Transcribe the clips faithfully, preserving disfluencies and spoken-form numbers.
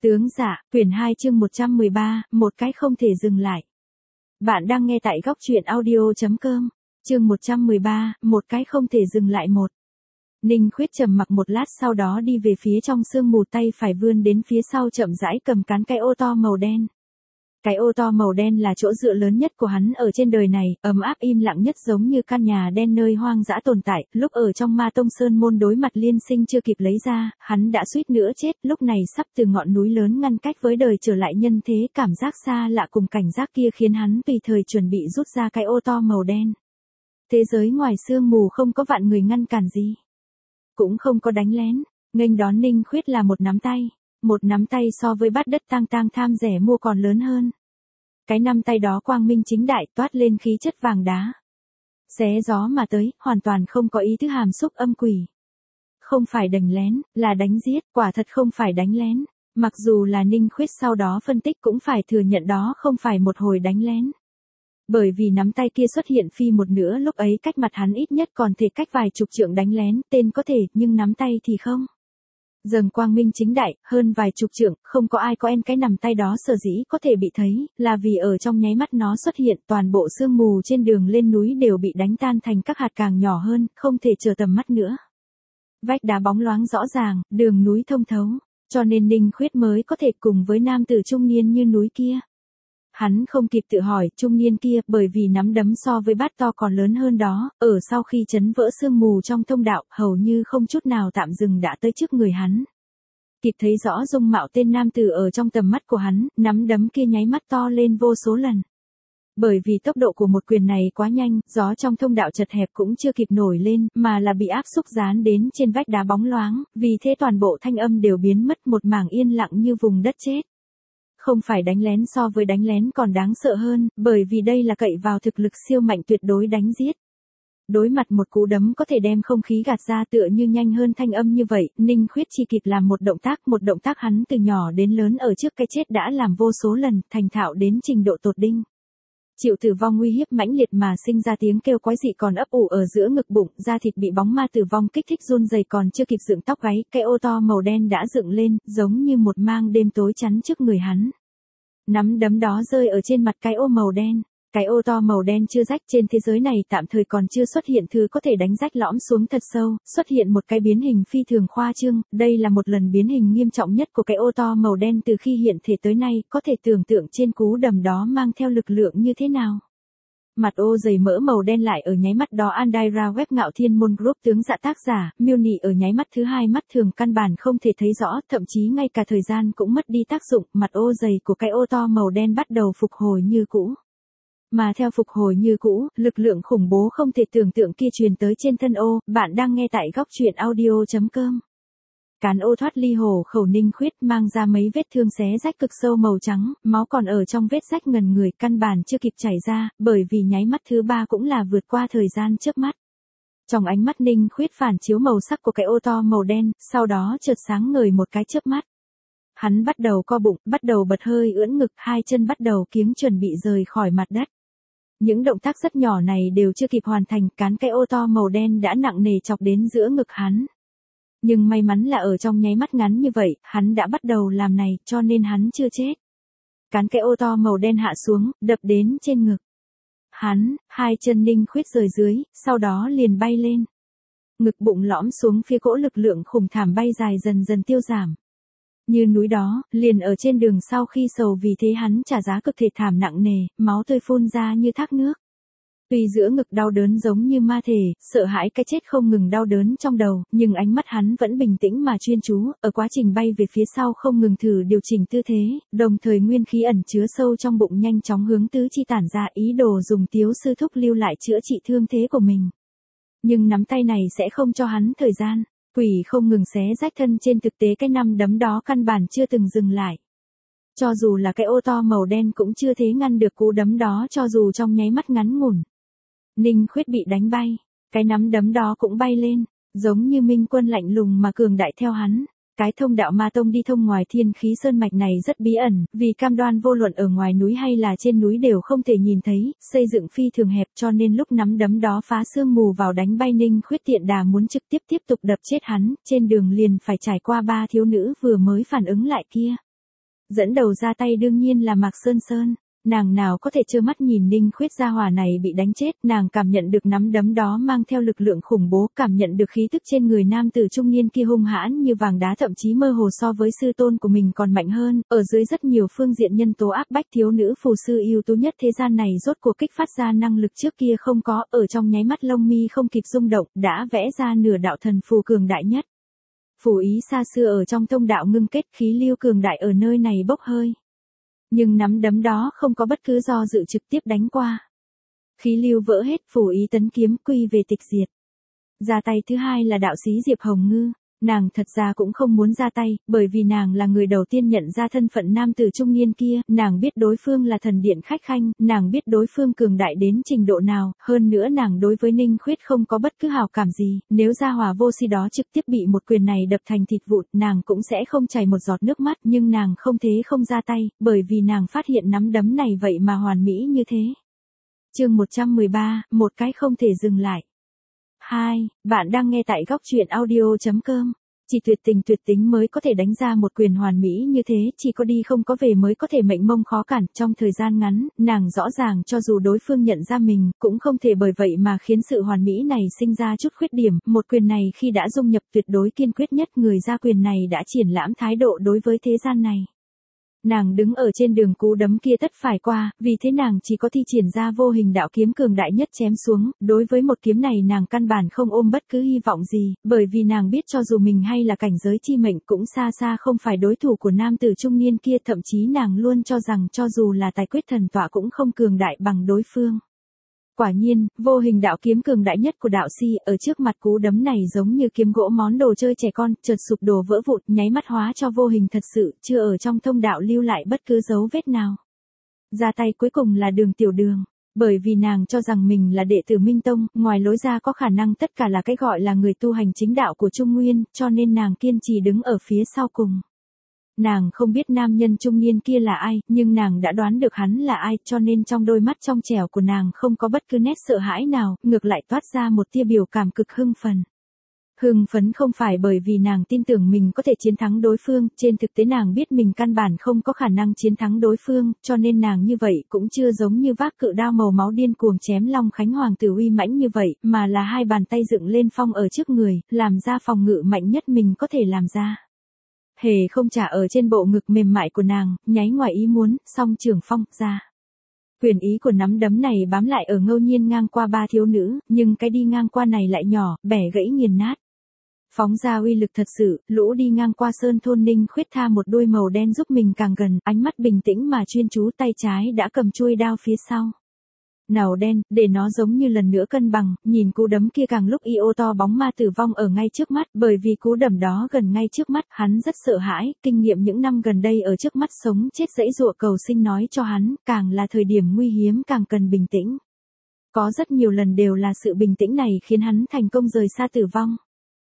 Tướng dạ, quyển hai chương một trăm mười ba, một cái không thể dừng lại. Bạn đang nghe tại góc truyện audio.com, chương một trăm mười ba, một cái không thể dừng lại một. Ninh Khuyết trầm mặc một lát sau đó đi về phía trong sương mù, tay phải vươn đến phía sau chậm rãi cầm cán cái ô to màu đen. Cái ô to màu đen là chỗ dựa lớn nhất của hắn ở trên đời này, ấm áp im lặng nhất giống như căn nhà đen nơi hoang dã tồn tại, lúc ở trong Ma Tông Sơn môn đối mặt liên sinh chưa kịp lấy ra, hắn đã suýt nữa chết, lúc này sắp từ ngọn núi lớn ngăn cách với đời trở lại nhân thế, cảm giác xa lạ cùng cảnh giác kia khiến hắn tùy thời chuẩn bị rút ra cái ô to màu đen. Thế giới ngoài sương mù không có vạn người ngăn cản gì, cũng không có đánh lén, nghênh đón Ninh Khuyết là một nắm tay. Một nắm tay so với bát đất tang tang tham rẻ mua còn lớn hơn. Cái nắm tay đó quang minh chính đại toát lên khí chất vàng đá. Xé gió mà tới, hoàn toàn không có ý thức hàm xúc âm quỷ. Không phải đánh lén, là đánh giết, quả thật không phải đánh lén. Mặc dù là Ninh Khuyết sau đó phân tích cũng phải thừa nhận đó không phải một hồi đánh lén. Bởi vì nắm tay kia xuất hiện phi một nửa lúc ấy cách mặt hắn ít nhất còn thể cách vài chục trượng đánh lén, tên có thể, nhưng nắm tay thì không. Dần quang minh chính đại, hơn vài chục trượng, không có ai có en cái nắm tay đó sở dĩ có thể bị thấy, là vì ở trong nháy mắt nó xuất hiện, toàn bộ sương mù trên đường lên núi đều bị đánh tan thành các hạt càng nhỏ hơn, không thể chờ tầm mắt nữa. Vách đá bóng loáng rõ ràng, đường núi thông thấu, cho nên Ninh Khuyết mới có thể cùng với nam tử trung niên như núi kia. Hắn không kịp tự hỏi trung niên kia, bởi vì nắm đấm so với bát to còn lớn hơn đó, ở sau khi chấn vỡ sương mù trong thông đạo, hầu như không chút nào tạm dừng đã tới trước người hắn. Kịp thấy rõ dung mạo tên nam tử ở trong tầm mắt của hắn, nắm đấm kia nháy mắt to lên vô số lần. Bởi vì tốc độ của một quyền này quá nhanh, gió trong thông đạo chật hẹp cũng chưa kịp nổi lên, mà là bị áp xúc dán đến trên vách đá bóng loáng, vì thế toàn bộ thanh âm đều biến mất, một mảng yên lặng như vùng đất chết. Không phải đánh lén, so với đánh lén còn đáng sợ hơn, bởi vì đây là cậy vào thực lực siêu mạnh tuyệt đối đánh giết. Đối mặt một cú đấm có thể đem không khí gạt ra tựa như nhanh hơn thanh âm như vậy, Ninh Khuyết chỉ kịp làm một động tác, một động tác hắn từ nhỏ đến lớn ở trước cái chết đã làm vô số lần, thành thạo đến trình độ tột đỉnh. Chịu tử vong uy hiếp mãnh liệt mà sinh ra tiếng kêu quái dị còn ấp ủ ở giữa ngực bụng, da thịt bị bóng ma tử vong kích thích run rẩy còn chưa kịp dựng tóc gáy, cái ô to màu đen đã dựng lên, giống như một mang đêm tối chắn trước người hắn. Nắm đấm đó rơi ở trên mặt cái ô màu đen. Cái ô to màu đen chưa rách, trên thế giới này tạm thời còn chưa xuất hiện thứ có thể đánh rách lõm xuống thật sâu, xuất hiện một cái biến hình phi thường khoa trương, đây là một lần biến hình nghiêm trọng nhất của cái ô to màu đen từ khi hiện thể tới nay, có thể tưởng tượng trên cú đầm đó mang theo lực lượng như thế nào. Mặt ô dày mỡ màu đen lại ở nháy mắt đó Andaira Web Ngạo Thiên Môn Group tướng dạ tác giả, miêu nị ở nháy mắt thứ hai mắt thường căn bản không thể thấy rõ, thậm chí ngay cả thời gian cũng mất đi tác dụng, mặt ô dày của cái ô to màu đen bắt đầu phục hồi như cũ. Mà theo phục hồi như cũ, lực lượng khủng bố không thể tưởng tượng kia truyền tới trên thân ô, bạn đang nghe tại góc truyện audio.com. Cán ô thoát ly hổ khẩu Ninh Khuyết mang ra mấy vết thương xé rách cực sâu màu trắng, máu còn ở trong vết rách ngần người, căn bản chưa kịp chảy ra, bởi vì nháy mắt thứ ba cũng là vượt qua thời gian chớp mắt. Trong ánh mắt Ninh Khuyết phản chiếu màu sắc của cái ô to màu đen, sau đó chợt sáng ngời một cái chớp mắt. Hắn bắt đầu co bụng, bắt đầu bật hơi ưỡn ngực, hai chân bắt đầu kiếng chuẩn bị rời khỏi mặt đất. Những động tác rất nhỏ này đều chưa kịp hoàn thành, cán cái ô to màu đen đã nặng nề chọc đến giữa ngực hắn. Nhưng may mắn là ở trong nháy mắt ngắn như vậy, hắn đã bắt đầu làm này, cho nên hắn chưa chết. Cán cái ô to màu đen hạ xuống, đập đến trên ngực. Hắn, hai chân Ninh Khuyết rời dưới, sau đó liền bay lên. Ngực bụng lõm xuống phía cỗ lực lượng khủng thảm bay dài dần dần tiêu giảm. Như núi đó, liền ở trên đường sau khi sầu vì thế hắn trả giá cực thể thảm nặng nề, máu tươi phun ra như thác nước. Tuy giữa ngực đau đớn giống như ma thể, sợ hãi cái chết không ngừng đau đớn trong đầu, nhưng ánh mắt hắn vẫn bình tĩnh mà chuyên chú, ở quá trình bay về phía sau không ngừng thử điều chỉnh tư thế, đồng thời nguyên khí ẩn chứa sâu trong bụng nhanh chóng hướng tứ chi tản ra, ý đồ dùng tiếu sư thúc lưu lại chữa trị thương thế của mình. Nhưng nắm tay này sẽ không cho hắn thời gian. Quỷ không ngừng xé rách thân, trên thực tế cái nắm đấm đó căn bản chưa từng dừng lại. Cho dù là cái ô to màu đen cũng chưa thế ngăn được cú đấm đó cho dù trong nháy mắt ngắn ngủn. Ninh Khuyết bị đánh bay, cái nắm đấm đó cũng bay lên, giống như minh quân lạnh lùng mà cường đại theo hắn. Cái thông đạo ma tông đi thông ngoài thiên khí sơn mạch này rất bí ẩn, vì cam đoan vô luận ở ngoài núi hay là trên núi đều không thể nhìn thấy, xây dựng phi thường hẹp cho nên lúc nắm đấm đó phá sương mù vào đánh bay Ninh Khuyết tiện đà muốn trực tiếp tiếp tục đập chết hắn, trên đường liền phải trải qua ba thiếu nữ vừa mới phản ứng lại kia. Dẫn đầu ra tay đương nhiên là Mạc Sơn Sơn. Nàng nào có thể trơ mắt nhìn Ninh Khuyết gia hỏa này bị đánh chết, nàng cảm nhận được nắm đấm đó mang theo lực lượng khủng bố, cảm nhận được khí tức trên người nam tử trung niên kia hung hãn như vàng đá, thậm chí mơ hồ so với sư tôn của mình còn mạnh hơn, ở dưới rất nhiều phương diện nhân tố áp bách, thiếu nữ phù sư ưu tú nhất thế gian này rốt cuộc kích phát ra năng lực trước kia không có, ở trong nháy mắt lông mi không kịp rung động, đã vẽ ra nửa đạo thần phù cường đại nhất. Phù ý xa xưa ở trong thông đạo ngưng kết, khí lưu cường đại ở nơi này bốc hơi. Nhưng nắm đấm đó không có bất cứ do dự trực tiếp đánh qua. Khí lưu vỡ hết, phù ý tấn kiếm quy về tịch diệt. Ra tay thứ hai là đạo sĩ Diệp Hồng Ngư. Nàng thật ra cũng không muốn ra tay, bởi vì nàng là người đầu tiên nhận ra thân phận nam tử trung niên kia, nàng biết đối phương là thần điện khách khanh, nàng biết đối phương cường đại đến trình độ nào, hơn nữa nàng đối với Ninh Khuyết không có bất cứ hào cảm gì, nếu gia hỏa vô si đó trực tiếp bị một quyền này đập thành thịt vụn, nàng cũng sẽ không chảy một giọt nước mắt, nhưng nàng không thế không ra tay, bởi vì nàng phát hiện nắm đấm này vậy mà hoàn mỹ như thế. Chương một trăm mười ba, một cái không thể dừng lại. hai. Bạn đang nghe tại góc truyện audio chấm com. Chỉ tuyệt tình tuyệt tính mới có thể đánh ra một quyền hoàn mỹ như thế, chỉ có đi không có về mới có thể mệnh mông khó cản. Trong thời gian ngắn, nàng rõ ràng cho dù đối phương nhận ra mình, cũng không thể bởi vậy mà khiến sự hoàn mỹ này sinh ra chút khuyết điểm. Một quyền này khi đã dung nhập tuyệt đối kiên quyết nhất, người ra quyền này đã triển lãm thái độ đối với thế gian này. Nàng đứng ở trên đường cú đấm kia tất phải qua, vì thế nàng chỉ có thi triển ra vô hình đạo kiếm cường đại nhất chém xuống, đối với một kiếm này nàng căn bản không ôm bất cứ hy vọng gì, bởi vì nàng biết cho dù mình hay là cảnh giới chi mệnh cũng xa xa không phải đối thủ của nam tử trung niên kia, thậm chí nàng luôn cho rằng cho dù là tài quyết thần tọa cũng không cường đại bằng đối phương. Quả nhiên, vô hình đạo kiếm cường đại nhất của đạo si ở trước mặt cú đấm này giống như kiếm gỗ món đồ chơi trẻ con, chợt sụp đổ vỡ vụn, nháy mắt hóa cho vô hình thật sự, chưa ở trong thông đạo lưu lại bất cứ dấu vết nào. Ra tay cuối cùng là Đường Tiểu Đường, bởi vì nàng cho rằng mình là đệ tử Minh Tông, ngoài lối ra có khả năng tất cả là cái gọi là người tu hành chính đạo của Trung Nguyên, cho nên nàng kiên trì đứng ở phía sau cùng. Nàng không biết nam nhân trung niên kia là ai, nhưng nàng đã đoán được hắn là ai, cho nên trong đôi mắt trong trẻo của nàng không có bất cứ nét sợ hãi nào, ngược lại toát ra một tia biểu cảm cực hưng phấn. Hưng phấn không phải bởi vì nàng tin tưởng mình có thể chiến thắng đối phương, trên thực tế nàng biết mình căn bản không có khả năng chiến thắng đối phương, cho nên nàng như vậy cũng chưa giống như vác cự đao màu máu điên cuồng chém Long Khánh Hoàng tử uy mãnh như vậy, mà là hai bàn tay dựng lên phong ở trước người, làm ra phòng ngự mạnh nhất mình có thể làm ra. Hề không trả ở trên bộ ngực mềm mại của nàng, nháy ngoài ý muốn, song trường phong ra. Quyền ý của nắm đấm này bám lại ở ngẫu nhiên ngang qua ba thiếu nữ, nhưng cái đi ngang qua này lại nhỏ, bẻ gãy nghiền nát. Phóng ra uy lực thật sự, lũ đi ngang qua sơn thôn Ninh Khuyết tha một đuôi màu đen giúp mình càng gần, ánh mắt bình tĩnh mà chuyên chú, tay trái đã cầm chuôi đao phía sau. Nào đen, để nó giống như lần nữa cân bằng, nhìn cú đấm kia càng lúc y ô to bóng ma tử vong ở ngay trước mắt, bởi vì cú đấm đó gần ngay trước mắt, hắn rất sợ hãi, kinh nghiệm những năm gần đây ở trước mắt sống chết dãy dụa cầu sinh nói cho hắn, càng là thời điểm nguy hiểm càng cần bình tĩnh. Có rất nhiều lần đều là sự bình tĩnh này khiến hắn thành công rời xa tử vong.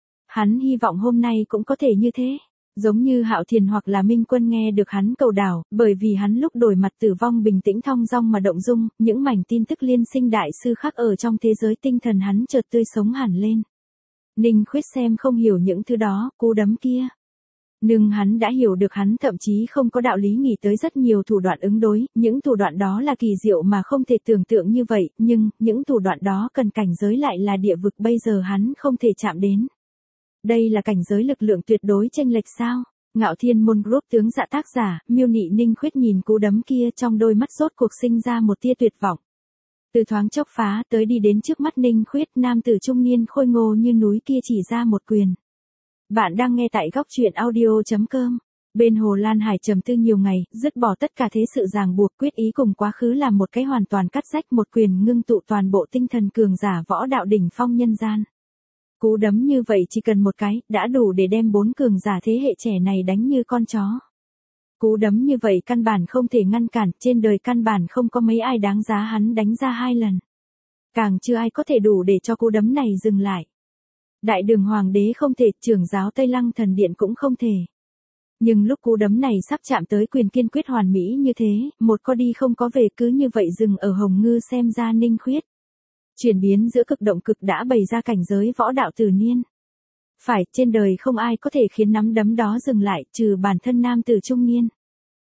Hắn hy vọng hôm nay cũng có thể như thế. Giống như Hạo Thiền hoặc là Minh Quân nghe được hắn cầu đảo, bởi vì hắn lúc đổi mặt tử vong bình tĩnh thong dong mà động dung, những mảnh tin tức liên sinh đại sư khắc ở trong thế giới tinh thần hắn chợt tươi sống hẳn lên. Ninh Khuyết xem không hiểu những thứ đó, cú đấm kia. Nhưng hắn đã hiểu được, hắn thậm chí không có đạo lý nghĩ tới rất nhiều thủ đoạn ứng đối, những thủ đoạn đó là kỳ diệu mà không thể tưởng tượng như vậy, nhưng, những thủ đoạn đó cần cảnh giới lại là địa vực bây giờ hắn không thể chạm đến. Đây là cảnh giới lực lượng tuyệt đối chênh lệch sao? Ngạo Thiên Môn Group tướng dạ tác giả, Miêu Nị Ninh Khuyết nhìn cú đấm kia trong đôi mắt rốt cuộc sinh ra một tia tuyệt vọng. Từ thoáng chốc phá tới đi đến trước mắt Ninh Khuyết, nam tử trung niên khôi ngô như núi kia chỉ ra một quyền. Bạn đang nghe tại góc truyện audio chấm com. Bên Hồ Lan Hải trầm tư nhiều ngày, dứt bỏ tất cả thế sự ràng buộc, quyết ý cùng quá khứ làm một cái hoàn toàn cắt rách, một quyền ngưng tụ toàn bộ tinh thần cường giả võ đạo đỉnh phong nhân gian. Cú đấm như vậy chỉ cần một cái, đã đủ để đem bốn cường giả thế hệ trẻ này đánh như con chó. Cú đấm như vậy căn bản không thể ngăn cản, trên đời căn bản không có mấy ai đáng giá hắn đánh ra hai lần. Càng chưa ai có thể đủ để cho cú đấm này dừng lại. Đại Đường Hoàng đế không thể, trưởng giáo Tây Lăng Thần Điện cũng không thể. Nhưng lúc cú đấm này sắp chạm tới quyền kiên quyết hoàn mỹ như thế, một có đi không có về cứ như vậy dừng ở Hồng Ngư xem ra Ninh Khuyết. Chuyển biến giữa cực động cực đã bày ra cảnh giới võ đạo tử niên. Phải, trên đời không ai có thể khiến nắm đấm đó dừng lại, trừ bản thân nam tử trung niên.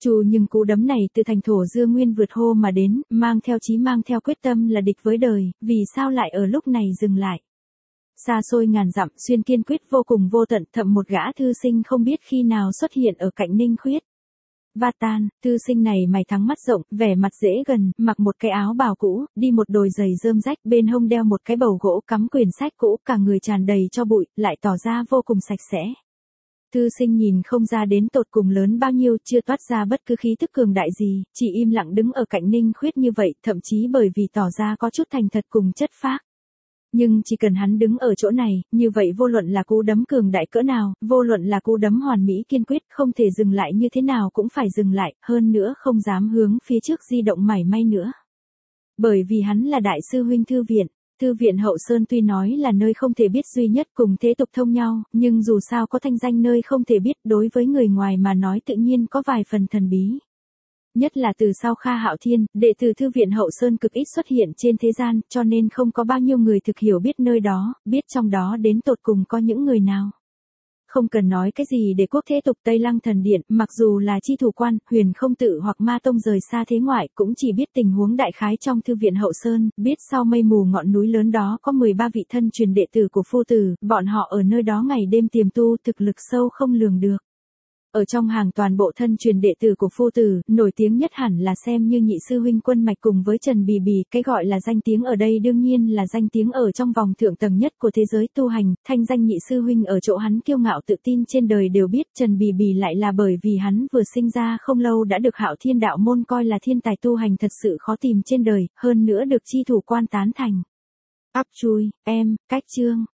Chu nhưng cú đấm này từ thành thổ Dương Nguyên vượt hô mà đến, mang theo chí mang theo quyết tâm là địch với đời, vì sao lại ở lúc này dừng lại. Xa xôi ngàn dặm, Xuyên kiên quyết vô cùng vô tận, thậm một gã thư sinh không biết khi nào xuất hiện ở cạnh Ninh Khuyết. Vatan, thư sinh này mày thắng mắt rộng, vẻ mặt dễ gần, mặc một cái áo bào cũ, đi một đồi giày rơm rách, bên hông đeo một cái bầu gỗ cắm quyển sách cũ, cả người tràn đầy cho bụi, lại tỏ ra vô cùng sạch sẽ. Thư sinh nhìn không ra đến tột cùng lớn bao nhiêu, chưa toát ra bất cứ khí tức cường đại gì, chỉ im lặng đứng ở cạnh Ninh Khuyết như vậy, thậm chí bởi vì tỏ ra có chút thành thật cùng chất phác. Nhưng chỉ cần hắn đứng ở chỗ này, như vậy vô luận là cú đấm cường đại cỡ nào, vô luận là cú đấm hoàn mỹ kiên quyết, không thể dừng lại như thế nào cũng phải dừng lại, hơn nữa không dám hướng phía trước di động mảy may nữa. Bởi vì hắn là đại sư huynh thư viện. Thư viện Hậu Sơn tuy nói là nơi không thể biết duy nhất cùng thế tục thông nhau, nhưng dù sao có thanh danh nơi không thể biết, đối với người ngoài mà nói tự nhiên có vài phần thần bí. Nhất là từ sau Kha Hạo Thiên, đệ tử Thư viện Hậu Sơn cực ít xuất hiện trên thế gian, cho nên không có bao nhiêu người thực hiểu biết nơi đó, biết trong đó đến tột cùng có những người nào. Không cần nói cái gì để quốc thế tục Tây Lăng Thần Điện, mặc dù là chi thủ quan, huyền không tự hoặc ma tông rời xa thế ngoại, cũng chỉ biết tình huống đại khái trong Thư viện Hậu Sơn, biết sau mây mù ngọn núi lớn đó có mười ba vị thân truyền đệ tử của phu tử, bọn họ ở nơi đó ngày đêm tiềm tu, thực lực sâu không lường được. Ở trong hàng toàn bộ thân truyền đệ tử của phu tử, nổi tiếng nhất hẳn là xem như nhị sư huynh Quân Mạch cùng với Trần Bì Bì, cái gọi là danh tiếng ở đây đương nhiên là danh tiếng ở trong vòng thượng tầng nhất của thế giới tu hành, thanh danh nhị sư huynh ở chỗ hắn kiêu ngạo tự tin trên đời đều biết, Trần Bì Bì lại là bởi vì hắn vừa sinh ra không lâu đã được Hạo Thiên đạo môn coi là thiên tài tu hành thật sự khó tìm trên đời, hơn nữa được chi thủ quan tán thành. Ắp chui, em, cách chương.